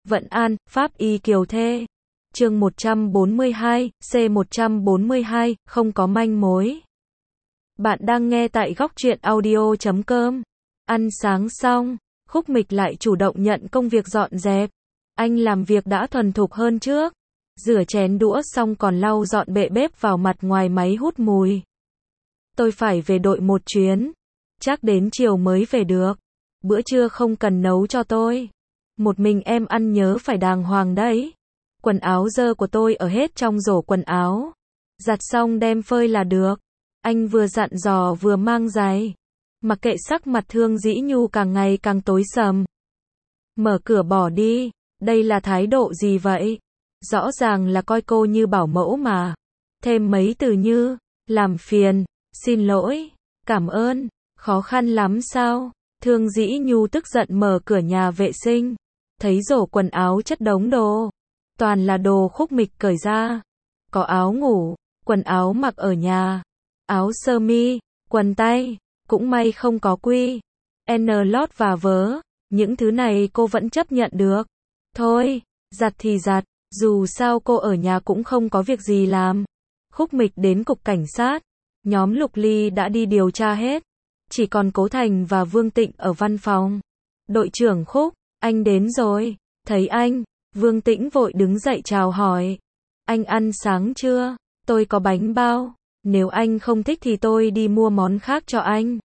Vận An, Pháp Y Kiều Thê. Chương 142, C142, không có manh mối. Bạn đang nghe tại góc truyện audio.com. Ăn sáng xong, Khúc Mịch lại chủ động nhận công việc dọn dẹp. Anh làm việc đã thuần thục hơn trước. Rửa chén đũa xong còn lau dọn bệ bếp vào mặt ngoài máy hút mùi. Tôi phải về đội một chuyến. Chắc đến chiều mới về được. Bữa trưa không cần nấu cho tôi. Một mình em ăn nhớ phải đàng hoàng đấy. Quần áo dơ của tôi ở hết trong rổ quần áo. Giặt xong đem phơi là được. Anh vừa dặn dò vừa mang giày. Mặc kệ sắc mặt Thương Dĩ Nhu càng ngày càng tối sầm. Mở cửa bỏ đi. Đây là thái độ gì vậy? Rõ ràng là coi cô như bảo mẫu mà. Thêm mấy từ như làm phiền, xin lỗi, cảm ơn. Khó khăn lắm sao? Thương Dĩ Nhu tức giận mở cửa nhà vệ sinh. Thấy rổ quần áo chất đống đồ. Toàn là đồ Khúc Mịch cởi ra. Có áo ngủ, quần áo mặc ở nhà, áo sơ mi, quần tây. Cũng may không có quy N lót và vớ. Những thứ này cô vẫn chấp nhận được. Thôi, giặt thì giặt. Dù sao cô ở nhà cũng không có việc gì làm. Khúc Mịch đến cục cảnh sát. Nhóm Lục Ly đã đi điều tra hết. Chỉ còn Cố Thành và Vương Tịnh ở văn phòng. Đội trưởng Khúc, anh đến rồi. Thấy anh, Vương Tĩnh vội đứng dậy chào hỏi. Anh ăn sáng chưa? Tôi có bánh bao. Nếu anh không thích thì tôi đi mua món khác cho anh.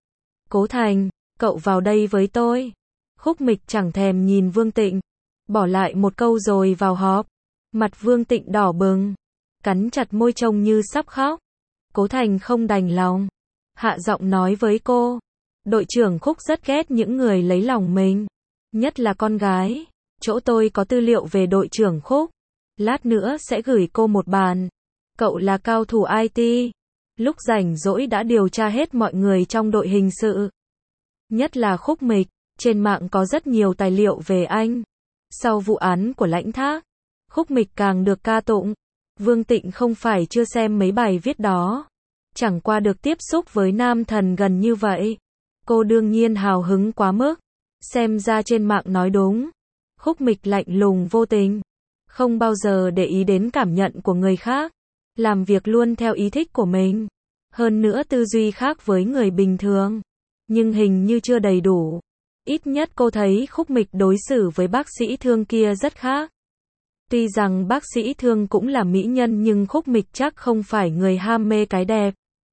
Cố Thành, cậu vào đây với tôi. Khúc Mịch chẳng thèm nhìn Vương Tịnh. Bỏ lại một câu rồi vào họp. Mặt Vương Tịnh đỏ bừng. Cắn chặt môi trông như sắp khóc. Cố Thành không đành lòng. Hạ giọng nói với cô. Đội trưởng Khúc rất ghét những người lấy lòng mình. Nhất là con gái. Chỗ tôi có tư liệu về đội trưởng Khúc. Lát nữa sẽ gửi cô một bản. Cậu là cao thủ IT. Lúc rảnh rỗi đã điều tra hết mọi người trong đội hình sự. Nhất là Khúc Mịch. Trên mạng có rất nhiều tài liệu về anh. Sau vụ án của Lãnh Thác, Khúc Mịch càng được ca tụng. Vương Tịnh không phải chưa xem mấy bài viết đó. Chẳng qua được tiếp xúc với nam thần gần như vậy. Cô đương nhiên hào hứng quá mức. Xem ra trên mạng nói đúng. Khúc Mịch lạnh lùng vô tình. Không bao giờ để ý đến cảm nhận của người khác. Làm việc luôn theo ý thích của mình. Hơn nữa tư duy khác với người bình thường. Nhưng hình như chưa đầy đủ. Ít nhất cô thấy Khúc Mịch đối xử với bác sĩ Thương kia rất khác. Tuy rằng bác sĩ Thương cũng là mỹ nhân nhưng Khúc Mịch chắc không phải người ham mê cái đẹp.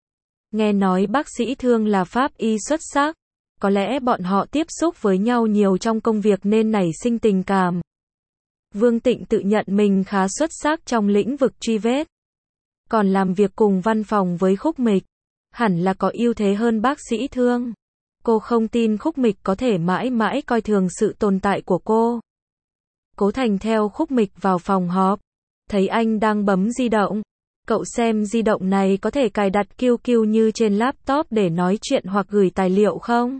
Nghe nói bác sĩ Thương là pháp y xuất sắc. Có lẽ bọn họ tiếp xúc với nhau nhiều trong công việc nên nảy sinh tình cảm. Vương Tịnh tự nhận mình khá xuất sắc trong lĩnh vực truy vết. Còn làm việc cùng văn phòng với Khúc Mịch. Hẳn là có ưu thế hơn bác sĩ Thương. Cô không tin Khúc Mịch có thể mãi mãi coi thường sự tồn tại của cô. Cố Thành theo Khúc Mịch vào phòng họp. Thấy anh đang bấm di động. Cậu xem di động này có thể cài đặt QQ như trên laptop để nói chuyện hoặc gửi tài liệu không?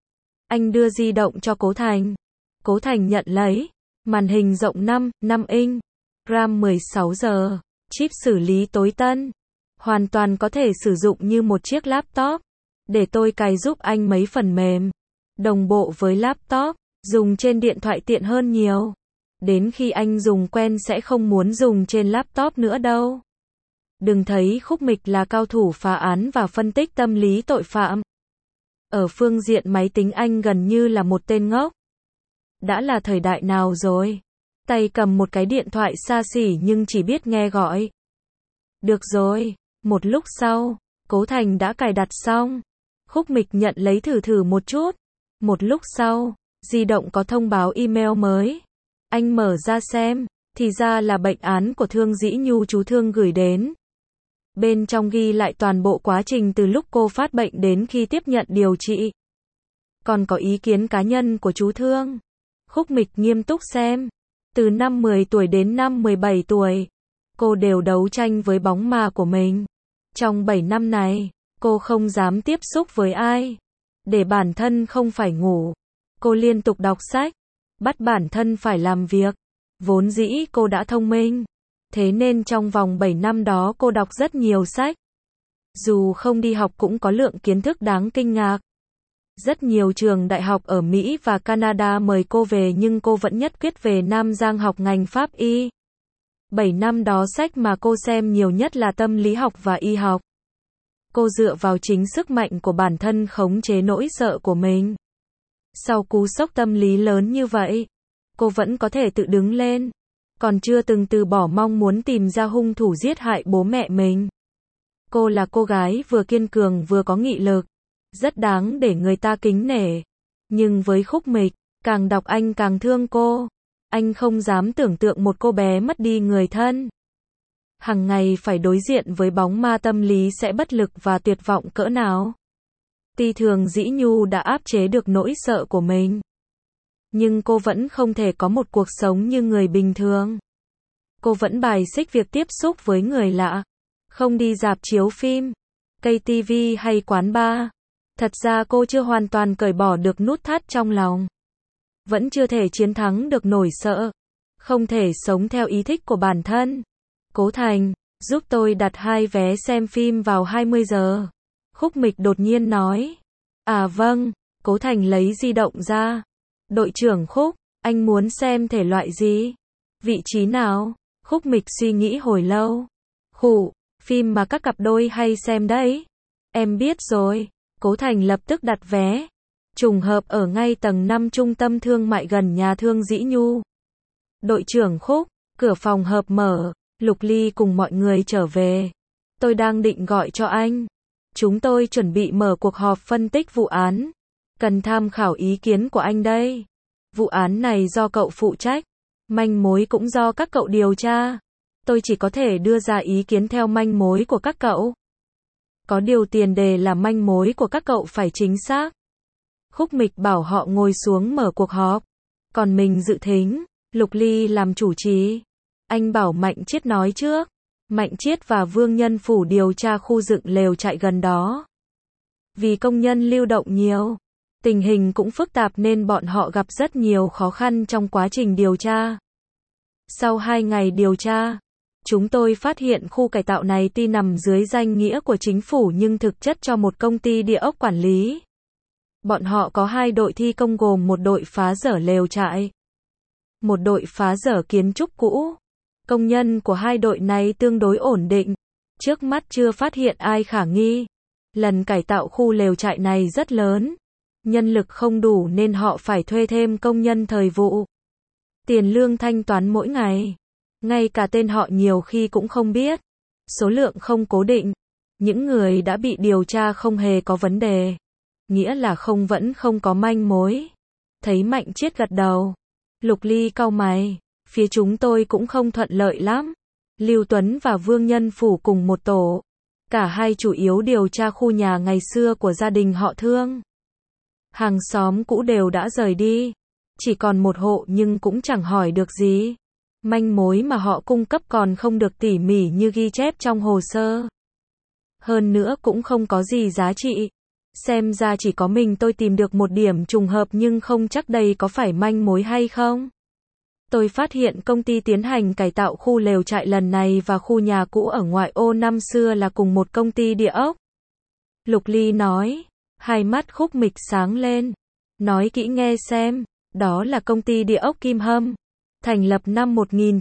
Anh đưa di động cho Cố Thành. Cố Thành nhận lấy. Màn hình rộng 5 inch. RAM 16 giờ. Chip xử lý tối tân. Hoàn toàn có thể sử dụng như một chiếc laptop. Để tôi cài giúp anh mấy phần mềm. Đồng bộ với laptop. Dùng trên điện thoại tiện hơn nhiều. Đến khi anh dùng quen sẽ không muốn dùng trên laptop nữa đâu. Đừng thấy Khúc Mịch là cao thủ phá án và phân tích tâm lý tội phạm. Ở phương diện máy tính anh gần như là một tên ngốc. Đã là thời đại nào rồi? Tay cầm một cái điện thoại xa xỉ nhưng chỉ biết nghe gọi. Được rồi. Một lúc sau, Cố Thành đã cài đặt xong. Khúc Mịch nhận lấy thử một chút. Một lúc sau, di động có thông báo email mới. Anh mở ra xem, thì ra là bệnh án của Thương Dĩ Nhu chú Thương gửi đến. Bên trong ghi lại toàn bộ quá trình từ lúc cô phát bệnh đến khi tiếp nhận điều trị. Còn có ý kiến cá nhân của chú Thương. Khúc Mịch nghiêm túc xem. Từ năm 10 tuổi đến năm 17 tuổi, cô đều đấu tranh với bóng ma của mình. Trong 7 năm này, cô không dám tiếp xúc với ai. Để bản thân không phải ngủ. Cô liên tục đọc sách. Bắt bản thân phải làm việc. Vốn dĩ cô đã thông minh. Thế nên trong vòng 7 năm đó cô đọc rất nhiều sách. Dù không đi học cũng có lượng kiến thức đáng kinh ngạc. Rất nhiều trường đại học ở Mỹ và Canada mời cô về nhưng cô vẫn nhất quyết về Nam Giang học ngành pháp y. 7 năm đó sách mà cô xem nhiều nhất là tâm lý học và y học. Cô dựa vào chính sức mạnh của bản thân khống chế nỗi sợ của mình. Sau cú sốc tâm lý lớn như vậy, cô vẫn có thể tự đứng lên, còn chưa từng từ bỏ mong muốn tìm ra hung thủ giết hại bố mẹ mình. Cô là cô gái vừa kiên cường vừa có nghị lực, rất đáng để người ta kính nể. Nhưng với Khúc Mịch, càng đọc anh càng thương cô. Anh không dám tưởng tượng một cô bé mất đi người thân, hằng ngày phải đối diện với bóng ma tâm lý sẽ bất lực và tuyệt vọng cỡ nào. Tuy Thường Dĩ Nhu đã áp chế được nỗi sợ của mình, nhưng cô vẫn không thể có một cuộc sống như người bình thường. Cô vẫn bài xích việc tiếp xúc với người lạ, không đi rạp chiếu phim, cây tivi hay quán bar. Thật ra cô chưa hoàn toàn cởi bỏ được nút thắt trong lòng. Vẫn chưa thể chiến thắng được nỗi sợ. Không thể sống theo ý thích của bản thân. Cố Thành, giúp tôi đặt 2 vé xem phim vào 20 giờ. Khúc Mịch đột nhiên nói. À vâng, Cố Thành lấy di động ra. Đội trưởng Khúc, anh muốn xem thể loại gì? Vị trí nào? Khúc Mịch suy nghĩ hồi lâu. Khủ, phim mà các cặp đôi hay xem đấy. Em biết rồi. Cố Thành lập tức đặt vé. Trùng hợp ở ngay tầng 5 trung tâm thương mại gần nhà Thương Dĩ Nhu. Đội trưởng Khúc, cửa phòng hợp mở, Lục Ly cùng mọi người trở về. Tôi đang định gọi cho anh. Chúng tôi chuẩn bị mở cuộc họp phân tích vụ án. Cần tham khảo ý kiến của anh đây. Vụ án này do cậu phụ trách. Manh mối cũng do các cậu điều tra. Tôi chỉ có thể đưa ra ý kiến theo manh mối của các cậu. Có điều tiền đề là manh mối của các cậu phải chính xác. Khúc Mịch bảo họ ngồi xuống mở cuộc họp. Còn mình dự thính. Lục Ly làm chủ trì. Anh bảo Mạnh Chiết nói trước. Mạnh Chiết và Vương Nhân Phủ điều tra khu dựng lều trại gần đó. Vì công nhân lưu động nhiều, tình hình cũng phức tạp nên bọn họ gặp rất nhiều khó khăn trong quá trình điều tra. Sau 2 ngày điều tra, chúng tôi phát hiện khu cải tạo này tuy nằm dưới danh nghĩa của chính phủ nhưng thực chất cho một công ty địa ốc quản lý. Bọn họ có 2 đội thi công gồm một đội phá dỡ lều trại, một đội phá dỡ kiến trúc cũ. Công nhân của 2 đội này tương đối ổn định, trước mắt chưa phát hiện ai khả nghi. Lần cải tạo khu lều trại này rất lớn, nhân lực không đủ nên họ phải thuê thêm công nhân thời vụ. Tiền lương thanh toán mỗi ngày, ngay cả tên họ nhiều khi cũng không biết, số lượng không cố định. Những người đã bị điều tra không hề có vấn đề, nghĩa là vẫn không có manh mối. Thấy Mạnh Chiết gật đầu, Lục Ly cau mày, phía chúng tôi cũng không thuận lợi lắm. Lưu Tuấn và Vương Nhân Phủ cùng một tổ, cả hai chủ yếu điều tra khu nhà ngày xưa của gia đình họ Thương. Hàng xóm cũ đều đã rời đi, chỉ còn một hộ nhưng cũng chẳng hỏi được gì. Manh mối mà họ cung cấp còn không được tỉ mỉ như ghi chép trong hồ sơ. Hơn nữa cũng không có gì giá trị. Xem ra chỉ có mình tôi tìm được một điểm trùng hợp nhưng không chắc đây có phải manh mối hay không. Tôi phát hiện công ty tiến hành cải tạo khu lều trại lần này và khu nhà cũ ở ngoại ô năm xưa là cùng một công ty địa ốc. Lục Ly nói, hai mắt Khúc Mịch sáng lên. Nói kỹ nghe xem, đó là công ty địa ốc Kim Hâm, thành lập năm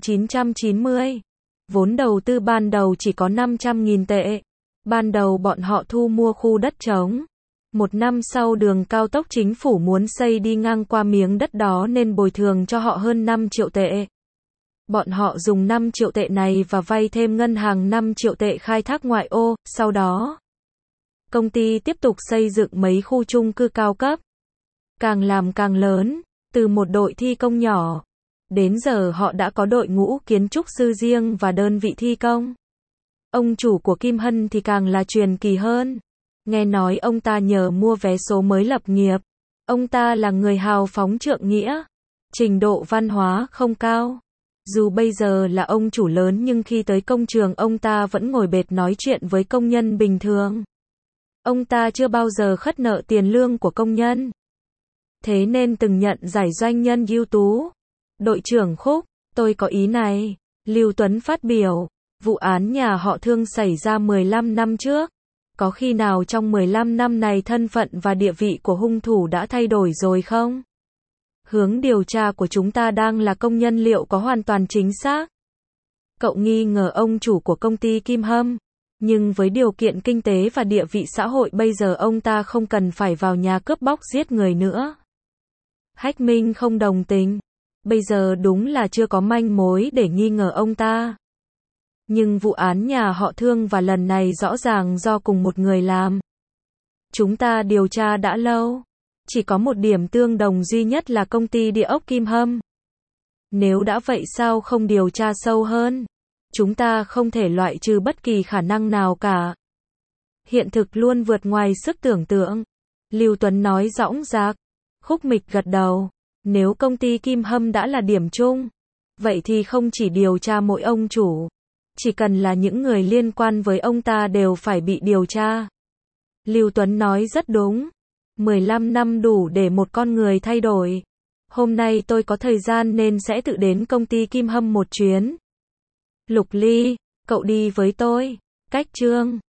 1990. Vốn đầu tư ban đầu chỉ có 500.000 tệ. Ban đầu bọn họ thu mua khu đất trống. 1 năm sau đường cao tốc chính phủ muốn xây đi ngang qua miếng đất đó nên bồi thường cho họ hơn 5 triệu tệ. Bọn họ dùng 5 triệu tệ này và vay thêm ngân hàng 5 triệu tệ khai thác ngoại ô. Sau đó, công ty tiếp tục xây dựng mấy khu chung cư cao cấp. Càng làm càng lớn, từ một đội thi công nhỏ, đến giờ họ đã có đội ngũ kiến trúc sư riêng và đơn vị thi công. Ông chủ của Kim Hân thì càng là truyền kỳ hơn. Nghe nói ông ta nhờ mua vé số mới lập nghiệp. Ông ta là người hào phóng trượng nghĩa, trình độ văn hóa không cao. Dù bây giờ là ông chủ lớn nhưng khi tới công trường ông ta vẫn ngồi bệt nói chuyện với công nhân bình thường. Ông ta chưa bao giờ khất nợ tiền lương của công nhân. Thế nên từng nhận giải doanh nhân ưu tú. Đội trưởng Khúc, tôi có ý này. Lưu Tuấn phát biểu, vụ án nhà họ Thương xảy ra 15 năm trước. Có khi nào trong 15 năm này thân phận và địa vị của hung thủ đã thay đổi rồi không? Hướng điều tra của chúng ta đang là công nhân liệu có hoàn toàn chính xác? Cậu nghi ngờ ông chủ của công ty Kim Hâm, nhưng với điều kiện kinh tế và địa vị xã hội bây giờ ông ta không cần phải vào nhà cướp bóc giết người nữa. Hách Minh không đồng tình. Bây giờ đúng là chưa có manh mối để nghi ngờ ông ta. Nhưng vụ án nhà họ Thương và lần này rõ ràng do cùng một người làm. Chúng ta điều tra đã lâu. Chỉ có một điểm tương đồng duy nhất là công ty địa ốc Kim Hâm. Nếu đã vậy sao không điều tra sâu hơn? Chúng ta không thể loại trừ bất kỳ khả năng nào cả. Hiện thực luôn vượt ngoài sức tưởng tượng. Lưu Tuấn nói dõng dạc. Khúc Mịch gật đầu. Nếu công ty Kim Hâm đã là điểm chung, vậy thì không chỉ điều tra mỗi ông chủ. Chỉ cần là những người liên quan với ông ta đều phải bị điều tra. Lưu Tuấn nói rất đúng. 15 năm đủ để một con người thay đổi. Hôm nay tôi có thời gian nên sẽ tự đến công ty Kim Hâm một chuyến. Lục Ly, cậu đi với tôi. Cách Trương.